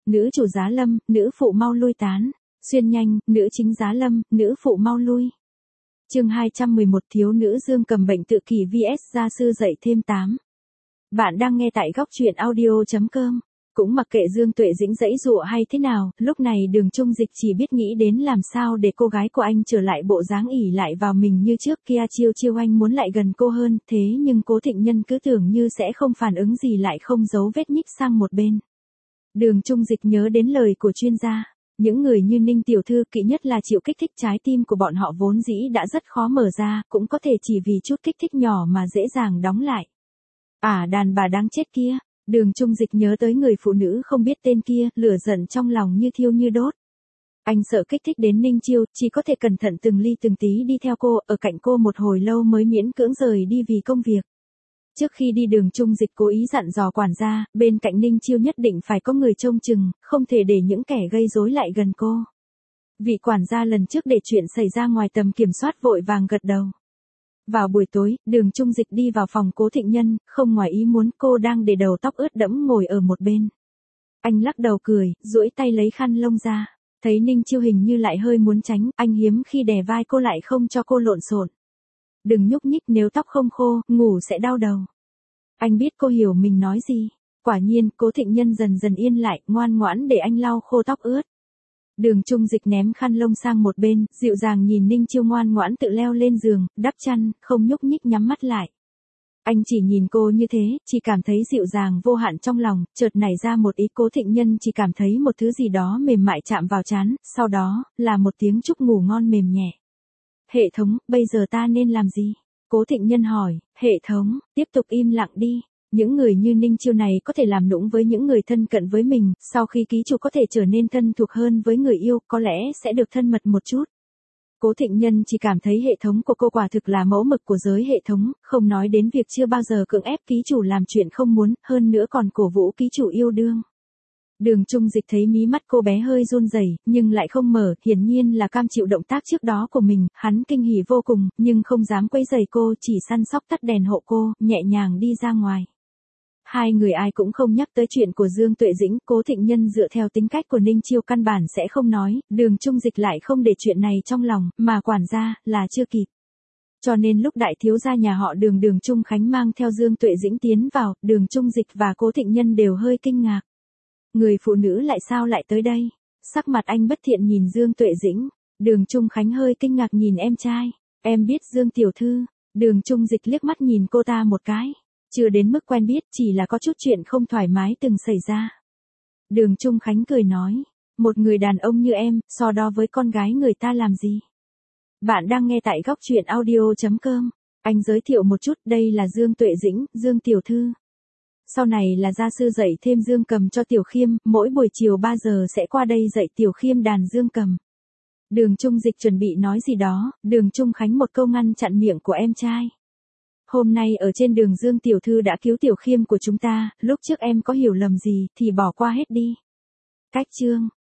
nữ chủ giá lâm, nữ phụ mau lui tán. Xuyên nhanh, nữ chính giá lâm, nữ phụ mau lui. Chương 211 thiếu nữ Dương Cầm bệnh tự kỷ vs gia sư dạy thêm 8. Bạn đang nghe tại góc truyện audio.com. Cũng mặc kệ Dương Tuệ Dĩnh giãy giụa hay thế nào, lúc này Đường Trung Dịch chỉ biết nghĩ đến làm sao để cô gái của anh trở lại bộ dáng ỷ lại vào mình như trước kia. Chiêu chiêu anh muốn lại gần cô hơn, thế nhưng Cố Thịnh Nhân cứ tưởng như sẽ không phản ứng gì lại không giấu vết nhích sang một bên. Đường Trung Dịch nhớ đến lời của chuyên gia. Những người như Ninh tiểu thư kỵ nhất là chịu kích thích, trái tim của bọn họ vốn dĩ đã rất khó mở ra, cũng có thể chỉ vì chút kích thích nhỏ mà dễ dàng đóng lại. Đàn bà đáng chết kia. Đường Trung Dịch nhớ tới người phụ nữ không biết tên kia, lửa giận trong lòng như thiêu như đốt. Anh sợ kích thích đến Ninh Chiêu, chỉ có thể cẩn thận từng ly từng tí đi theo cô, ở cạnh cô một hồi lâu mới miễn cưỡng rời đi vì công việc. Trước khi đi Đường Trung Dịch cố ý dặn dò quản gia, bên cạnh Ninh Chiêu nhất định phải có người trông chừng, không thể để những kẻ gây rối lại gần cô. Vị quản gia lần trước để chuyện xảy ra ngoài tầm kiểm soát vội vàng gật đầu. Vào buổi tối, Đường Trung Dịch đi vào phòng Cố Thịnh Nhân, không ngoài ý muốn cô đang để đầu tóc ướt đẫm ngồi ở một bên. Anh lắc đầu cười, duỗi tay lấy khăn lông ra. Thấy Ninh Chiêu hình như lại hơi muốn tránh, anh hiếm khi đè vai cô lại không cho cô lộn xộn. Đừng nhúc nhích, nếu tóc không khô, ngủ sẽ đau đầu. Anh biết cô hiểu mình nói gì. Quả nhiên, Cố Thịnh Nhân dần dần yên lại, ngoan ngoãn để anh lau khô tóc ướt. Đường Trung Dịch ném khăn lông sang một bên, dịu dàng nhìn Ninh Chiêu ngoan ngoãn tự leo lên giường, đắp chăn, không nhúc nhích nhắm mắt lại. Anh chỉ nhìn cô như thế, chỉ cảm thấy dịu dàng vô hạn trong lòng, chợt nảy ra một ý. Cố Thịnh Nhân chỉ cảm thấy một thứ gì đó mềm mại chạm vào trán, sau đó, là một tiếng chúc ngủ ngon mềm nhẹ. Hệ thống, bây giờ ta nên làm gì? Cố Thịnh Nhân hỏi. Hệ thống, tiếp tục im lặng đi. Những người như Ninh Chiêu này có thể làm nũng với những người thân cận với mình, sau khi ký chủ có thể trở nên thân thuộc hơn với người yêu, có lẽ sẽ được thân mật một chút. Cố Thịnh Nhân chỉ cảm thấy hệ thống của cô quả thực là mẫu mực của giới hệ thống, không nói đến việc chưa bao giờ cưỡng ép ký chủ làm chuyện không muốn, hơn nữa còn cổ vũ ký chủ yêu đương. Đường Trung Dịch thấy mí mắt cô bé hơi run rẩy, nhưng lại không mở, hiển nhiên là cam chịu động tác trước đó của mình, hắn kinh hỉ vô cùng, nhưng không dám quấy rầy cô, chỉ săn sóc tắt đèn hộ cô, nhẹ nhàng đi ra ngoài. Hai người ai cũng không nhắc tới chuyện của Dương Tuệ Dĩnh. Cố Thịnh Nhân dựa theo tính cách của Ninh Chiêu căn bản sẽ không nói, Đường Trung Dịch lại không để chuyện này trong lòng, mà quản gia, là chưa kịp. Cho nên lúc đại thiếu gia nhà họ Đường Trung Khánh mang theo Dương Tuệ Dĩnh tiến vào, Đường Trung Dịch và Cố Thịnh Nhân đều hơi kinh ngạc. Người phụ nữ lại sao lại tới đây? Sắc mặt anh bất thiện nhìn Dương Tuệ Dĩnh. Đường Trung Khánh hơi kinh ngạc nhìn em trai. Em biết Dương tiểu thư. Đường Trung Dịch liếc mắt nhìn cô ta một cái. Chưa đến mức quen biết, chỉ là có chút chuyện không thoải mái từng xảy ra. Đường Trung Khánh cười nói. Một người đàn ông như em, so đo với con gái người ta làm gì? Bạn đang nghe tại góc truyện audio.com. Anh giới thiệu một chút, đây là Dương Tuệ Dĩnh, Dương tiểu thư. Sau này là gia sư dạy thêm Dương Cầm cho Tiểu Khiêm, mỗi buổi chiều 3 giờ sẽ qua đây dạy Tiểu Khiêm đàn Dương Cầm. Đường Trung Dịch chuẩn bị nói gì đó, Đường Trung Khánh một câu ngăn chặn miệng của em trai. Hôm nay ở trên đường Dương tiểu thư đã cứu Tiểu Khiêm của chúng ta, lúc trước em có hiểu lầm gì thì bỏ qua hết đi. Cách chương.